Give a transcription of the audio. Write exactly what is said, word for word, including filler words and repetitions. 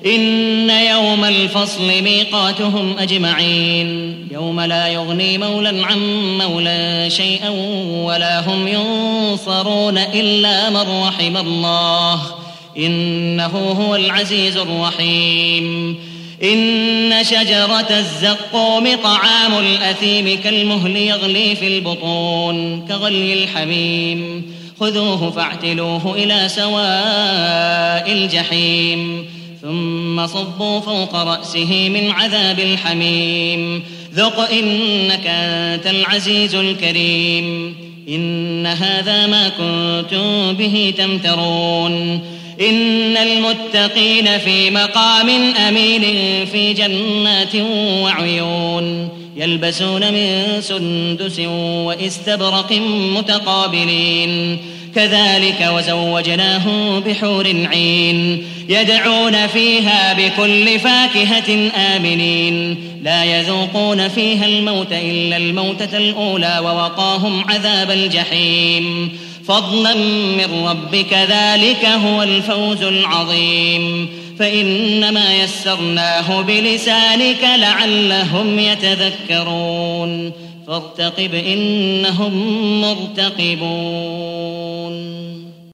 إن يوم الفصل ميقاتهم أجمعين يوم لا يغني مولى عن مولى شيئا ولا هم ينصرون إلا من رحم الله إنه هو العزيز الرحيم. إن شجرة الزقوم طعام الأثيم كالمهل يغلي في البطون كغلي الحميم خذوه فاعتلوه إلى سواء الجحيم ثم صبوا فوق رأسه من عذاب الحميم ذق إنك أنت العزيز الكريم. إن هذا ما كنتم به تمترون. إن المتقين في مقام أمين في جنات وعيون يلبسون من سندس واستبرق متقابلين كذلك وزوجناهم بحور عين يدعون فيها بكل فاكهة آمنين لا يذوقون فيها الموت إلا الموتة الأولى ووقاهم عذاب الجحيم فضلا من ربك ذلك هو الفوز العظيم. فإنما يسرناه بلسانك لعلهم يتذكرون فارتقب إنهم مرتقبون.